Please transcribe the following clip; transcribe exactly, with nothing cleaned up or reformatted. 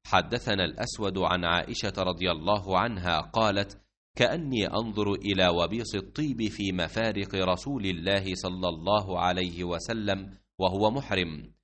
حدثنا الأسود عن عائشة رضي الله عنها قالت: كأني أنظر إلى وبيص الطيب في مفارق رسول الله صلى الله عليه وسلم وهو محرم.